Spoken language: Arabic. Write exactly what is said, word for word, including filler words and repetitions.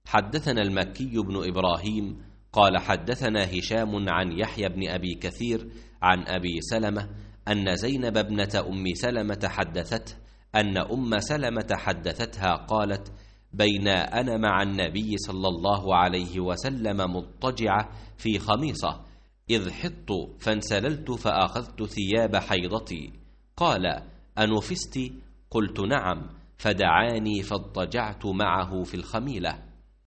حدثنا المكي بن إبراهيم قال حدثنا هشام عن يحيى بن أبي كثير عن أبي سلمة أن زينب ابنة أم سلمة حدثته أن أم سلمة حدثتها قالت: بين أنا مع النبي صلى الله عليه وسلم مضطجعة في خميصة إذ حطت فانسللت فأخذت ثياب حيضتي، قال: أنفست؟ قلت: نعم، فدعاني فاضطجعت معه في الخميلة،